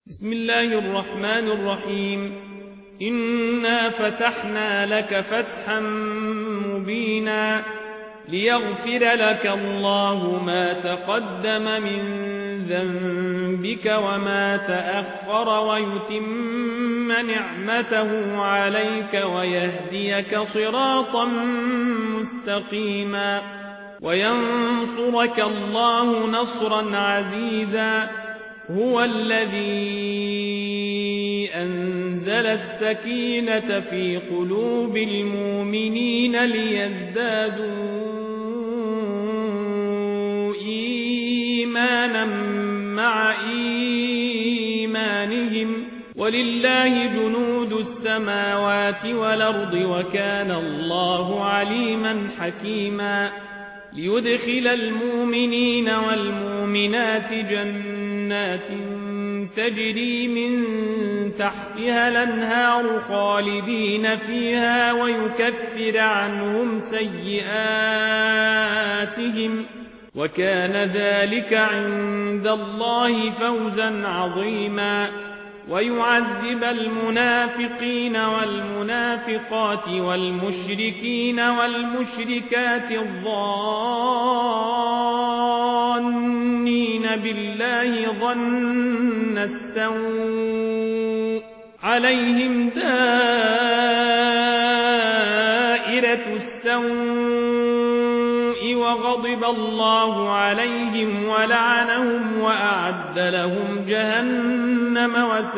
بسم الله الرحمن الرحيم. إنا فتحنا لك فتحا مبينا ليغفر لك الله ما تقدم من ذنبك وما تأخر ويتم نعمته عليك ويهديك صراطا مستقيما وينصرك الله نصرا عزيزا. هو الذي أنزل السكينة في قلوب المؤمنين ليزدادوا إيمانا مع إيمانهم ولله جنود السماوات والأرض وكان الله عليما حكيما. ليدخل المؤمنين والمؤمنات جنات تجري من تحتها الأنهار خالدين فيها ويكفر عنهم سيئاتهم وكان ذلك عند الله فوزا عظيما. ويعذب المنافقين والمنافقات والمشركين والمشركات الظانين بالله ظن السوء عليهم دائرة السوء وغضب الله عليهم ولعنهم وأعد لهم جهنم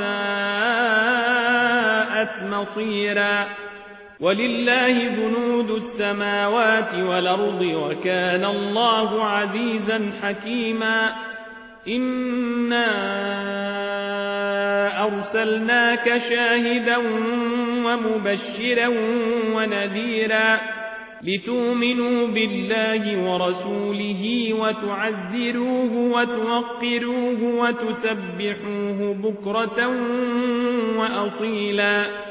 وساءت مصيرا. ولله جنود السماوات والأرض وكان الله عزيزا حكيما. إنا أرسلناك شاهدا ومبشرا ونذيرا لتؤمنوا بالله ورسوله وتعزروه وتوقروه وتسبحوه بكرة وأصيلا.